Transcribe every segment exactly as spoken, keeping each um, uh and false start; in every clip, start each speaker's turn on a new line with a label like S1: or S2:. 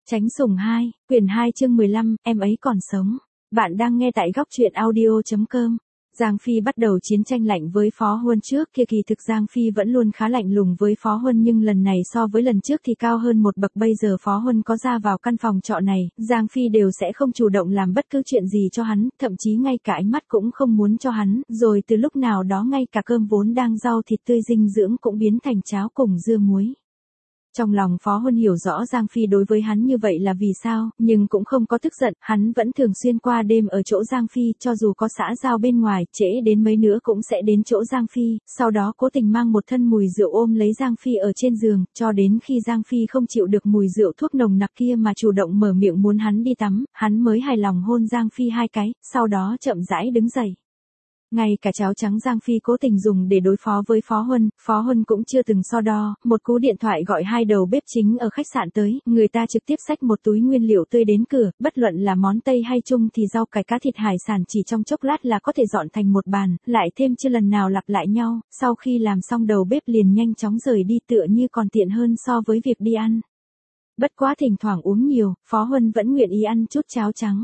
S1: Tránh sủng hai, quyển hai chương mười lăm, em ấy còn sống. Bạn đang nghe tại góc truyện audio chấm com. Giang Phi bắt đầu chiến tranh lạnh với Phó Huân, trước kia kỳ thực Giang Phi vẫn luôn khá lạnh lùng với Phó Huân, nhưng lần này so với lần trước thì cao hơn một bậc. Bây giờ Phó Huân có ra vào căn phòng trọ này, Giang Phi đều sẽ không chủ động làm bất cứ chuyện gì cho hắn, thậm chí ngay cả ánh mắt cũng không muốn cho hắn, rồi từ lúc nào đó ngay cả cơm vốn đang rau thịt tươi dinh dưỡng cũng biến thành cháo cùng dưa muối. Trong lòng Phó Huân hiểu rõ Giang Phi đối với hắn như vậy là vì sao, nhưng cũng không có tức giận, hắn vẫn thường xuyên qua đêm ở chỗ Giang Phi, cho dù có xã giao bên ngoài, trễ đến mấy nữa cũng sẽ đến chỗ Giang Phi, sau đó cố tình mang một thân mùi rượu ôm lấy Giang Phi ở trên giường, cho đến khi Giang Phi không chịu được mùi rượu thuốc nồng nặc kia mà chủ động mở miệng muốn hắn đi tắm, hắn mới hài lòng hôn Giang Phi hai cái, sau đó chậm rãi đứng dậy. Ngay cả cháo trắng Giang Phi cố tình dùng để đối phó với Phó Huân, Phó Huân cũng chưa từng so đo, một cú điện thoại gọi hai đầu bếp chính ở khách sạn tới, người ta trực tiếp xách một túi nguyên liệu tươi đến cửa, bất luận là món Tây hay Trung thì rau cải cá thịt hải sản chỉ trong chốc lát là có thể dọn thành một bàn, lại thêm chưa lần nào lặp lại nhau, sau khi làm xong đầu bếp liền nhanh chóng rời đi, tựa như còn tiện hơn so với việc đi ăn. Bất quá thỉnh thoảng uống nhiều, Phó Huân vẫn nguyện ý ăn chút cháo trắng.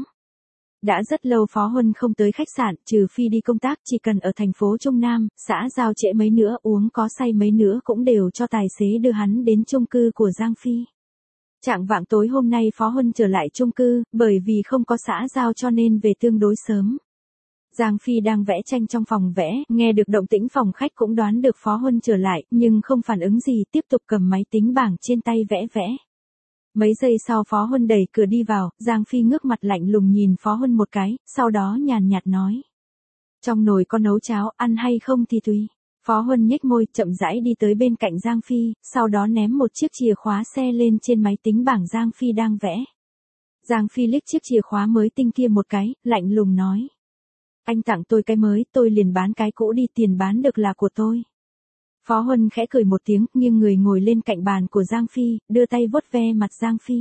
S1: Đã rất lâu Phó Huân không tới khách sạn, trừ phi đi công tác, chỉ cần ở thành phố Trung Nam, xã giao trễ mấy nữa, uống có say mấy nữa cũng đều cho tài xế đưa hắn đến chung cư của Giang Phi. Trạng vạng tối hôm nay Phó Huân trở lại chung cư, bởi vì không có xã giao cho nên về tương đối sớm. Giang Phi đang vẽ tranh trong phòng vẽ, nghe được động tĩnh phòng khách cũng đoán được Phó Huân trở lại, nhưng không phản ứng gì, tiếp tục cầm máy tính bảng trên tay vẽ vẽ. Mấy giây sau Phó Huân đẩy cửa đi vào, Giang Phi ngước mặt lạnh lùng nhìn Phó Huân một cái, sau đó nhàn nhạt nói. Trong nồi có nấu cháo, ăn hay không thì tùy. Phó Huân nhếch môi, chậm rãi đi tới bên cạnh Giang Phi, sau đó ném một chiếc chìa khóa xe lên trên máy tính bảng Giang Phi đang vẽ. Giang Phi liếc chiếc chìa khóa mới tinh kia một cái, lạnh lùng nói. Anh tặng tôi cái mới, tôi liền bán cái cũ đi, tiền bán được là của tôi. Phó Huân khẽ cười một tiếng, nghiêng người ngồi lên cạnh bàn của Giang Phi, đưa tay vuốt ve mặt Giang Phi.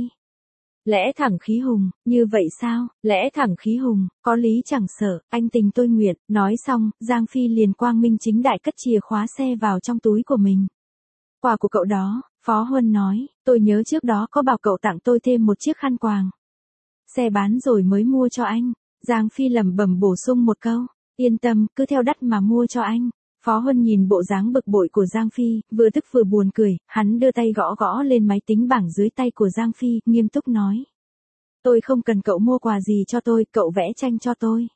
S1: Lẽ thẳng khí hùng, như vậy sao, lẽ thẳng khí hùng, có lý chẳng sợ, anh tình tôi nguyện, nói xong, Giang Phi liền quang minh chính đại cất chìa khóa xe vào trong túi của mình. Quà của cậu đó, Phó Huân nói, tôi nhớ trước đó có bảo cậu tặng tôi thêm một chiếc khăn quàng. Xe bán rồi mới mua cho anh, Giang Phi lẩm bẩm bổ sung một câu, yên tâm, cứ theo đắt mà mua cho anh. Phó Huân nhìn bộ dáng bực bội của Giang Phi, vừa tức vừa buồn cười, hắn đưa tay gõ gõ lên máy tính bảng dưới tay của Giang Phi, nghiêm túc nói. Tôi không cần cậu mua quà gì cho tôi, cậu vẽ tranh cho tôi.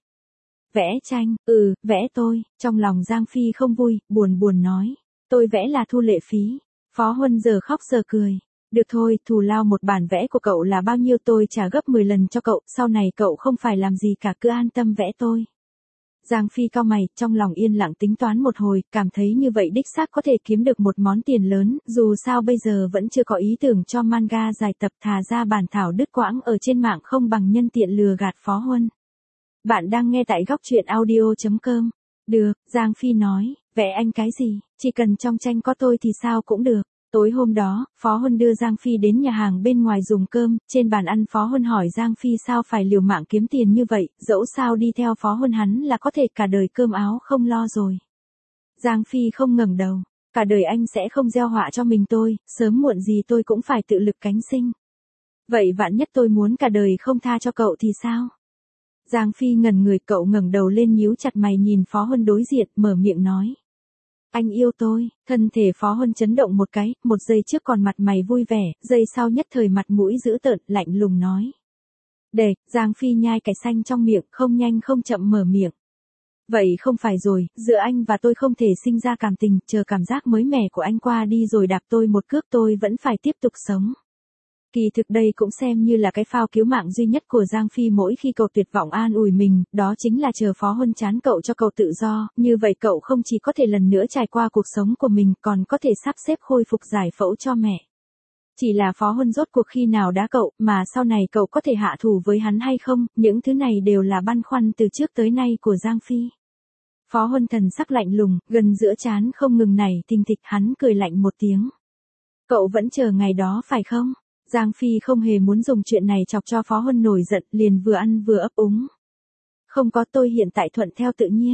S1: Vẽ tranh, ừ, vẽ tôi, trong lòng Giang Phi không vui, buồn buồn nói. Tôi vẽ là thu lệ phí. Phó Huân giờ khóc giờ cười. Được thôi, thù lao một bản vẽ của cậu là bao nhiêu tôi trả gấp mười lần cho cậu, sau này cậu không phải làm gì cả, cứ an tâm vẽ tôi. Giang Phi cau mày, trong lòng yên lặng tính toán một hồi, cảm thấy như vậy đích xác có thể kiếm được một món tiền lớn, dù sao bây giờ vẫn chưa có ý tưởng cho manga dài tập, thà ra bản thảo đứt quãng ở trên mạng không bằng nhân tiện lừa gạt Phó Huân. Bạn đang nghe tại góc truyện audio chấm com. Được, Giang Phi nói, vẽ anh cái gì, chỉ cần trong tranh có tôi thì sao cũng được. Tối hôm đó, Phó Huân đưa Giang Phi đến nhà hàng bên ngoài dùng cơm, trên bàn ăn Phó Huân hỏi Giang Phi sao phải liều mạng kiếm tiền như vậy, dẫu sao đi theo Phó Huân hắn là có thể cả đời cơm áo không lo rồi. Giang Phi không ngẩng đầu, cả đời anh sẽ không gieo họa cho mình tôi, sớm muộn gì tôi cũng phải tự lực cánh sinh. Vậy vạn nhất tôi muốn cả đời không tha cho cậu thì sao? Giang Phi ngẩn người, cậu ngẩng đầu lên nhíu chặt mày nhìn Phó Huân đối diện, mở miệng nói. Anh yêu tôi, thân thể Phó Huân chấn động một cái, một giây trước còn mặt mày vui vẻ, giây sau nhất thời mặt mũi dữ tợn, lạnh lùng nói. Để, Giang Phi nhai cái xanh trong miệng, không nhanh không chậm mở miệng. Vậy không phải rồi, giữa anh và tôi không thể sinh ra cảm tình, chờ cảm giác mới mẻ của anh qua đi rồi đạp tôi một cước tôi vẫn phải tiếp tục sống. Kỳ thực đây cũng xem như là cái phao cứu mạng duy nhất của Giang Phi mỗi khi cậu tuyệt vọng an ủi mình, đó chính là chờ Phó Huân chán cậu cho cậu tự do, như vậy cậu không chỉ có thể lần nữa trải qua cuộc sống của mình, còn có thể sắp xếp khôi phục giải phẫu cho mẹ. Chỉ là Phó Huân rốt cuộc khi nào đá cậu, mà sau này cậu có thể hạ thủ với hắn hay không, những thứ này đều là băn khoăn từ trước tới nay của Giang Phi. Phó Huân thần sắc lạnh lùng, gần giữa trán không ngừng nảy thình thịch, hắn cười lạnh một tiếng. Cậu vẫn chờ ngày đó phải không? Giang Phi không hề muốn dùng chuyện này chọc cho Phó Huân nổi giận, liền vừa ăn vừa ấp úng. Không có, tôi hiện tại thuận theo tự nhiên.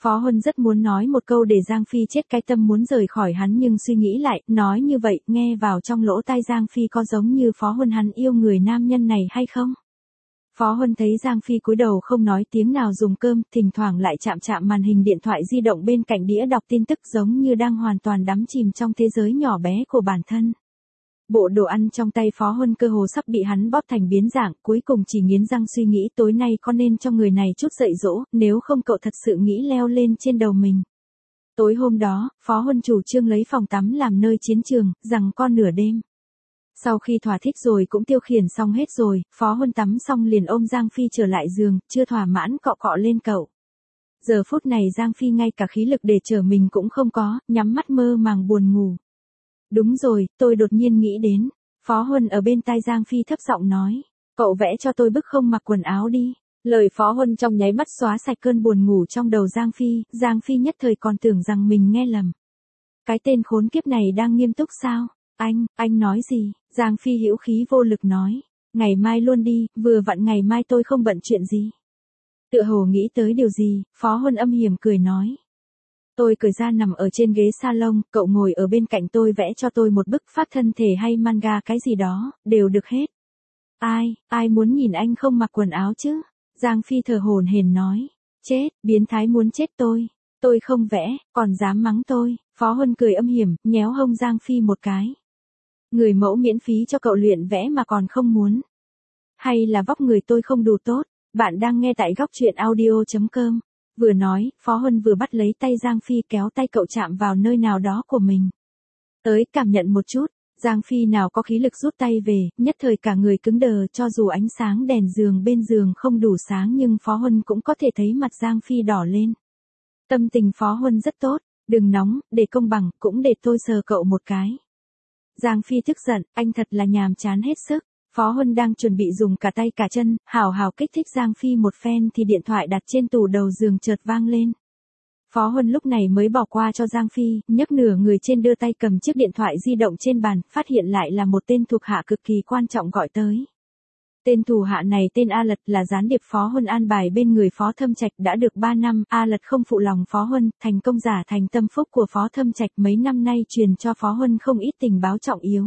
S1: Phó Huân rất muốn nói một câu để Giang Phi chết cái tâm muốn rời khỏi hắn nhưng suy nghĩ lại, nói như vậy, nghe vào trong lỗ tai Giang Phi có giống như Phó Huân hắn yêu người nam nhân này hay không? Phó Huân thấy Giang Phi cúi đầu không nói tiếng nào dùng cơm, thỉnh thoảng lại chạm chạm màn hình điện thoại di động bên cạnh đĩa đọc tin tức giống như đang hoàn toàn đắm chìm trong thế giới nhỏ bé của bản thân. Bộ đồ ăn trong tay Phó Huân cơ hồ sắp bị hắn bóp thành biến dạng, cuối cùng chỉ nghiến răng suy nghĩ tối nay có nên cho người này chút dạy dỗ, nếu không cậu thật sự nghĩ leo lên trên đầu mình. Tối hôm đó, Phó Huân chủ trương lấy phòng tắm làm nơi chiến trường, rằng con nửa đêm. Sau khi thỏa thích rồi cũng tiêu khiển xong hết rồi, Phó Huân tắm xong liền ôm Giang Phi trở lại giường, chưa thỏa mãn cọ cọ lên cậu. Giờ phút này Giang Phi ngay cả khí lực để chở mình cũng không có, nhắm mắt mơ màng buồn ngủ. Đúng rồi, tôi đột nhiên nghĩ đến. Phó Huân ở bên tai Giang Phi thấp giọng nói. Cậu vẽ cho tôi bức không mặc quần áo đi. Lời Phó Huân trong nháy mắt xóa sạch cơn buồn ngủ trong đầu Giang Phi, Giang Phi nhất thời còn tưởng rằng mình nghe lầm. Cái tên khốn kiếp này đang nghiêm túc sao? Anh, anh nói gì? Giang Phi hữu khí vô lực nói. Ngày mai luôn đi, vừa vặn ngày mai tôi không bận chuyện gì. Tựa hồ nghĩ tới điều gì, Phó Huân âm hiểm cười nói. Tôi cởi ra nằm ở trên ghế salon, cậu ngồi ở bên cạnh tôi vẽ cho tôi một bức pháp thân thể hay manga cái gì đó, đều được hết. Ai, ai muốn nhìn anh không mặc quần áo chứ? Giang Phi thở hổn hển nói. Chết, biến thái muốn chết tôi. Tôi không vẽ, còn dám mắng tôi. Phó Huân cười âm hiểm, nhéo hông Giang Phi một cái. Người mẫu miễn phí cho cậu luyện vẽ mà còn không muốn. Hay là vóc người tôi không đủ tốt? Bạn đang nghe tại góc truyện audio chấm com. Vừa nói, Phó Huân vừa bắt lấy tay Giang Phi kéo tay cậu chạm vào nơi nào đó của mình. Tới cảm nhận một chút, Giang Phi nào có khí lực rút tay về, nhất thời cả người cứng đờ cho dù ánh sáng đèn giường bên giường không đủ sáng nhưng Phó Huân cũng có thể thấy mặt Giang Phi đỏ lên. Tâm tình Phó Huân rất tốt, đừng nóng, để công bằng, cũng để tôi sờ cậu một cái. Giang Phi tức giận, anh thật là nhàm chán hết sức. Phó Huân đang chuẩn bị dùng cả tay cả chân, hào hào kích thích Giang Phi một phen thì điện thoại đặt trên tủ đầu giường chợt vang lên. Phó Huân lúc này mới bỏ qua cho Giang Phi, nhấc nửa người trên đưa tay cầm chiếc điện thoại di động trên bàn, phát hiện lại là một tên thuộc hạ cực kỳ quan trọng gọi tới. Tên thủ hạ này tên A Lật là gián điệp Phó Huân an bài bên người Phó Thâm Trạch đã được ba năm, A Lật không phụ lòng Phó Huân, thành công giả thành tâm phúc của Phó Thâm Trạch mấy năm nay truyền cho Phó Huân không ít tình báo trọng yếu.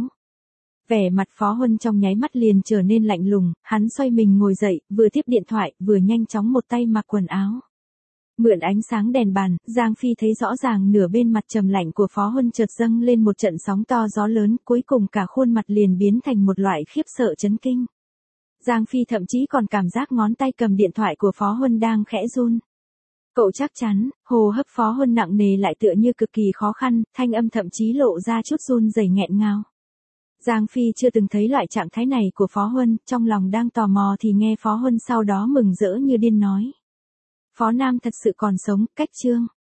S1: Vẻ mặt Phó Huân trong nháy mắt liền trở nên lạnh lùng, hắn xoay mình ngồi dậy, vừa tiếp điện thoại, vừa nhanh chóng một tay mặc quần áo. Mượn ánh sáng đèn bàn, Giang Phi thấy rõ ràng nửa bên mặt trầm lạnh của Phó Huân chợt dâng lên một trận sóng to gió lớn, cuối cùng cả khuôn mặt liền biến thành một loại khiếp sợ chấn kinh. Giang Phi thậm chí còn cảm giác ngón tay cầm điện thoại của Phó Huân đang khẽ run. Cậu chắc chắn, hô hấp Phó Huân nặng nề lại tựa như cực kỳ khó khăn, thanh âm thậm chí lộ ra chút run rẩy nghẹn ngào. Giang Phi chưa từng thấy loại trạng thái này của Phó Huân, trong lòng đang tò mò thì nghe Phó Huân sau đó mừng rỡ như điên nói. Phó Nam thật sự còn sống, cách chương.